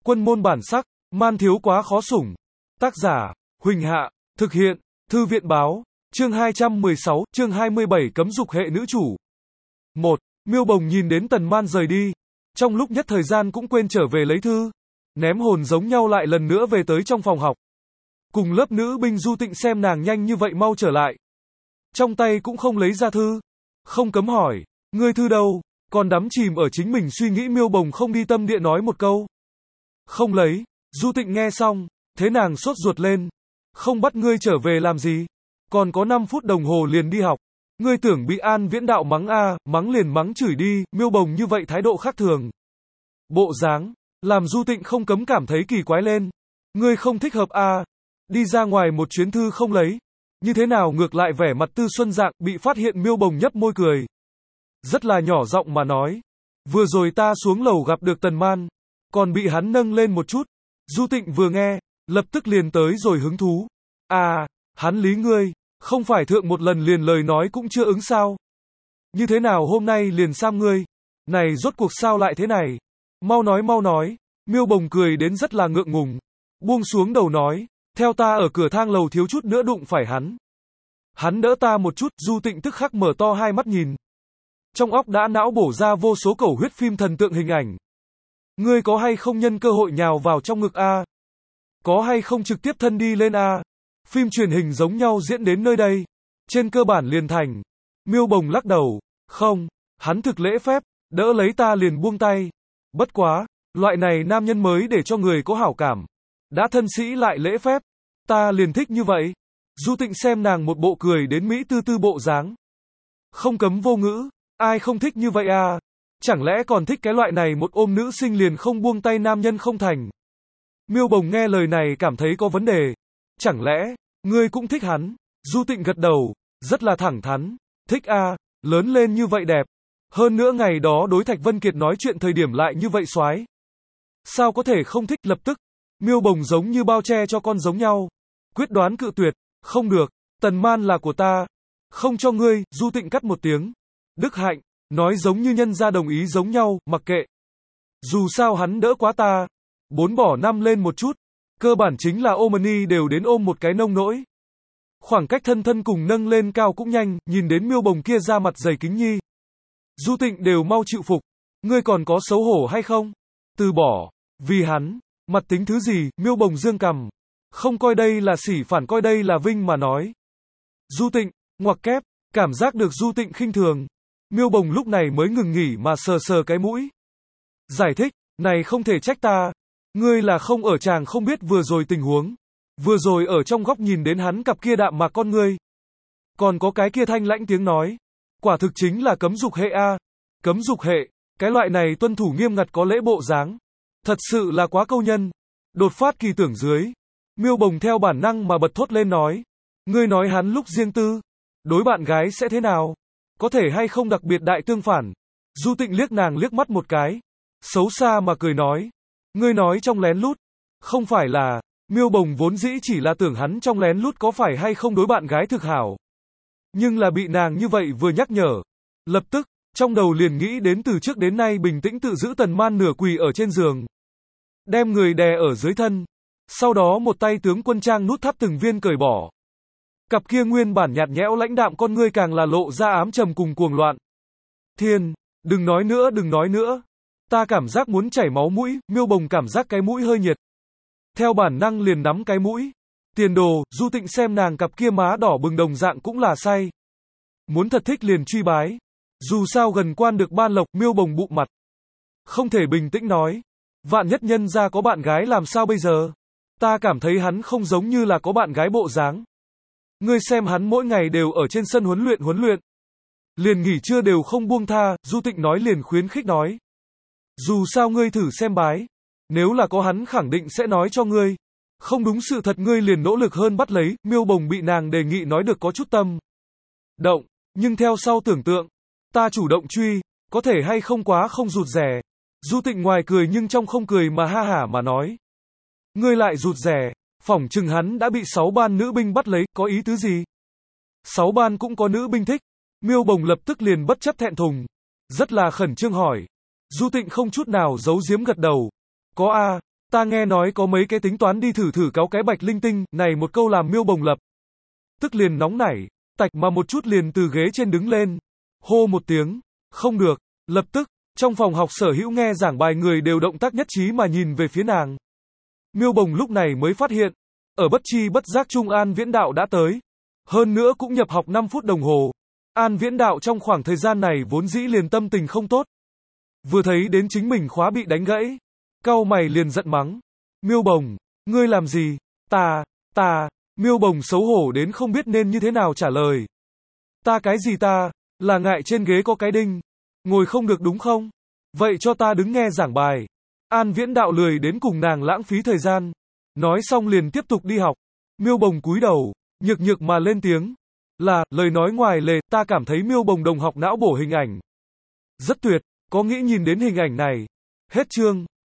Quân môn bản sắc, man thiếu quá khó sủng. Tác giả, Huỳnh Hạ, thực hiện, Thư viện báo, chương 216, chương 27 cấm dục hệ nữ chủ. 1. Miêu Bồng nhìn đến Tần Man rời đi. Trong lúc nhất thời gian cũng quên trở về lấy thư. Ném hồn giống nhau lại lần nữa về tới trong phòng học. Cùng lớp nữ binh Du Tịnh xem nàng nhanh như vậy mau trở lại. Trong tay cũng không lấy ra thư. Không cấm hỏi, ngươi thư đâu? Còn đắm chìm ở chính mình suy nghĩ Miêu Bồng không đi tâm địa nói một câu. Không lấy. Du Tịnh nghe xong, thế nàng sốt ruột lên. Không bắt ngươi trở về làm gì? Còn có 5 phút đồng hồ liền đi học. Ngươi tưởng bị An Viễn Đạo mắng a, mắng liền mắng chửi đi, Miêu Bồng như vậy thái độ khác thường. Bộ dáng, làm Du Tịnh không cấm cảm thấy kỳ quái lên. Ngươi không thích hợp a, đi ra ngoài một chuyến thư không lấy. Như thế nào ngược lại vẻ mặt Tư Xuân dạng, bị phát hiện Miêu Bồng nhấp môi cười. Rất là nhỏ giọng mà nói. Vừa rồi ta xuống lầu gặp được Tần Man, còn bị hắn nâng lên một chút. Du Tịnh vừa nghe, lập tức liền tới rồi hứng thú. À, hắn lý ngươi, không phải thượng một lần liền lời nói cũng chưa ứng sao? Như thế nào hôm nay liền sam ngươi? Này rốt cuộc sao lại thế này? Mau nói mau nói. Miêu Bồng cười đến rất là ngượng ngùng. Buông xuống đầu nói, theo ta ở cửa thang lầu thiếu chút nữa đụng phải hắn. Hắn đỡ ta một chút, Du Tịnh tức khắc mở to hai mắt nhìn. Trong óc đã não bổ ra vô số cầu huyết phim thần tượng hình ảnh. Ngươi có hay không nhân cơ hội nhào vào trong ngực a? Có hay không trực tiếp thân đi lên a? Phim truyền hình giống nhau diễn đến nơi đây. Trên cơ bản liền thành. Miêu Bồng lắc đầu. Không, hắn thực lễ phép, đỡ lấy ta liền buông tay. Bất quá, loại này nam nhân mới để cho người có hảo cảm. Đã thân sĩ lại lễ phép. Ta liền thích như vậy. Du Tịnh xem nàng một bộ cười đến Mỹ tư tư bộ dáng. Không cấm vô ngữ. Ai không thích như vậy à? Chẳng lẽ còn thích cái loại này một ôm nữ sinh liền không buông tay nam nhân không thành? Miêu Bồng nghe lời này cảm thấy có vấn đề. Chẳng lẽ, ngươi cũng thích hắn? Du Tịnh gật đầu, rất là thẳng thắn. Thích a, lớn lên như vậy đẹp. Hơn nữa ngày đó đối Thạch Vân Kiệt nói chuyện thời điểm lại như vậy soái. Sao có thể không thích lập tức? Miêu Bồng giống như bao che cho con giống nhau. Quyết đoán cự tuyệt, không được, Tần Man là của ta. Không cho ngươi, Du Tịnh cắt một tiếng. Đức hạnh, nói giống như nhân gia đồng ý giống nhau, mặc kệ. Dù sao hắn đỡ quá ta. 4 bỏ 5 lên một chút. Cơ bản chính là Omani đều đến ôm một cái nông nỗi. Khoảng cách thân thân cùng nâng lên cao cũng nhanh, nhìn đến Miêu Bồng kia ra mặt dày kính nhi. Du Tịnh đều mau chịu phục. Ngươi còn có xấu hổ hay không? Từ bỏ. Vì hắn. Mặt tính thứ gì? Miêu Bồng dương cằm. Không coi đây là sỉ phản coi đây là vinh mà nói. Du Tịnh, ngoặc kép, cảm giác được Du Tịnh khinh thường. Miêu Bồng lúc này mới ngừng nghỉ mà sờ sờ cái mũi. Giải thích, này không thể trách ta. Ngươi là không ở chàng không biết vừa rồi tình huống. Vừa rồi ở trong góc nhìn đến hắn cặp kia đạm mạc con ngươi. Còn có cái kia thanh lãnh tiếng nói. Quả thực chính là cấm dục hệ a. Cấm dục hệ, cái loại này tuân thủ nghiêm ngặt có lễ bộ dáng. Thật sự là quá câu nhân. Đột phát kỳ tưởng dưới. Miêu Bồng theo bản năng mà bật thốt lên nói. Ngươi nói hắn lúc riêng tư. Đối bạn gái sẽ thế nào? Có thể hay không đặc biệt đại tương phản. Du Tịnh liếc nàng liếc mắt một cái. Xấu xa mà cười nói. Ngươi nói trong lén lút. Không phải là, Miêu Bồng vốn dĩ chỉ là tưởng hắn trong lén lút có phải hay không đối bạn gái thực hảo. Nhưng là bị nàng như vậy vừa nhắc nhở. Lập tức, trong đầu liền nghĩ đến từ trước đến nay bình tĩnh tự giữ Tần Man nửa quỳ ở trên giường. Đem người đè ở dưới thân. Sau đó một tay tướng quân trang nút thắt từng viên cởi bỏ. Cặp kia nguyên bản nhạt nhẽo lãnh đạm con ngươi càng là lộ ra ám trầm cùng cuồng loạn. Thiên, đừng nói nữa đừng nói nữa. Ta cảm giác muốn chảy máu mũi, Miêu Bồng cảm giác cái mũi hơi nhiệt. Theo bản năng liền nắm cái mũi. Tiền đồ, Du Tịnh xem nàng cặp kia má đỏ bừng đồng dạng cũng là say. Muốn thật thích liền truy bái. Dù sao gần quan được ban lộc, Miêu Bồng bụng mặt. Không thể bình tĩnh nói. Vạn nhất nhân ra có bạn gái làm sao bây giờ? Ta cảm thấy hắn không giống như là có bạn gái bộ dáng. Ngươi xem hắn mỗi ngày đều ở trên sân huấn luyện. Liền nghỉ trưa đều không buông tha, Du Tịnh nói liền khuyến khích nói. Dù sao ngươi thử xem bái. Nếu là có hắn khẳng định sẽ nói cho ngươi. Không đúng sự thật ngươi liền nỗ lực hơn bắt lấy. Miêu Bồng bị nàng đề nghị nói được có chút tâm động. Nhưng theo sau tưởng tượng. Ta chủ động truy. Có thể hay không quá không rụt rè. Du Tịnh ngoài cười nhưng trong không cười mà ha hả mà nói. Ngươi lại rụt rè. Phỏng chừng hắn đã bị 6 ban nữ binh bắt lấy. Có ý tứ gì? 6 ban cũng có nữ binh thích. Miêu Bồng lập tức liền bất chấp thẹn thùng. Rất là khẩn trương hỏi. Du Tịnh không chút nào giấu giếm gật đầu. Có a, Ta nghe nói có mấy cái tính toán đi thử thử cáo cái bạch linh tinh, này một câu làm Miêu Bồng lập tức liền nóng nảy, tạch mà một chút liền từ ghế trên đứng lên. Hô một tiếng, không được, lập tức, trong phòng học sở hữu nghe giảng bài người đều động tác nhất trí mà nhìn về phía nàng. Miêu Bồng lúc này mới phát hiện, ở bất chi bất giác Trung An Viễn Đạo đã tới. Hơn nữa cũng nhập học 5 phút đồng hồ. An Viễn Đạo trong khoảng thời gian này vốn dĩ liền tâm tình không tốt. Vừa thấy đến chính mình khóa bị đánh gãy, cau mày liền giận mắng. Miêu Bồng, ngươi làm gì? Ta, Miêu Bồng xấu hổ đến không biết nên như thế nào trả lời. Ta cái gì ta, là ngại trên ghế có cái đinh. Ngồi không được đúng không? Vậy cho ta đứng nghe giảng bài. An Viễn Đạo lười đến cùng nàng lãng phí thời gian. Nói xong liền tiếp tục đi học. Miêu Bồng cúi đầu, nhược nhược mà lên tiếng. Lời nói ngoài lề, ta cảm thấy Miêu Bồng đồng học não bổ hình ảnh. Rất tuyệt, có nghĩ nhìn đến hình ảnh này. Hết chương.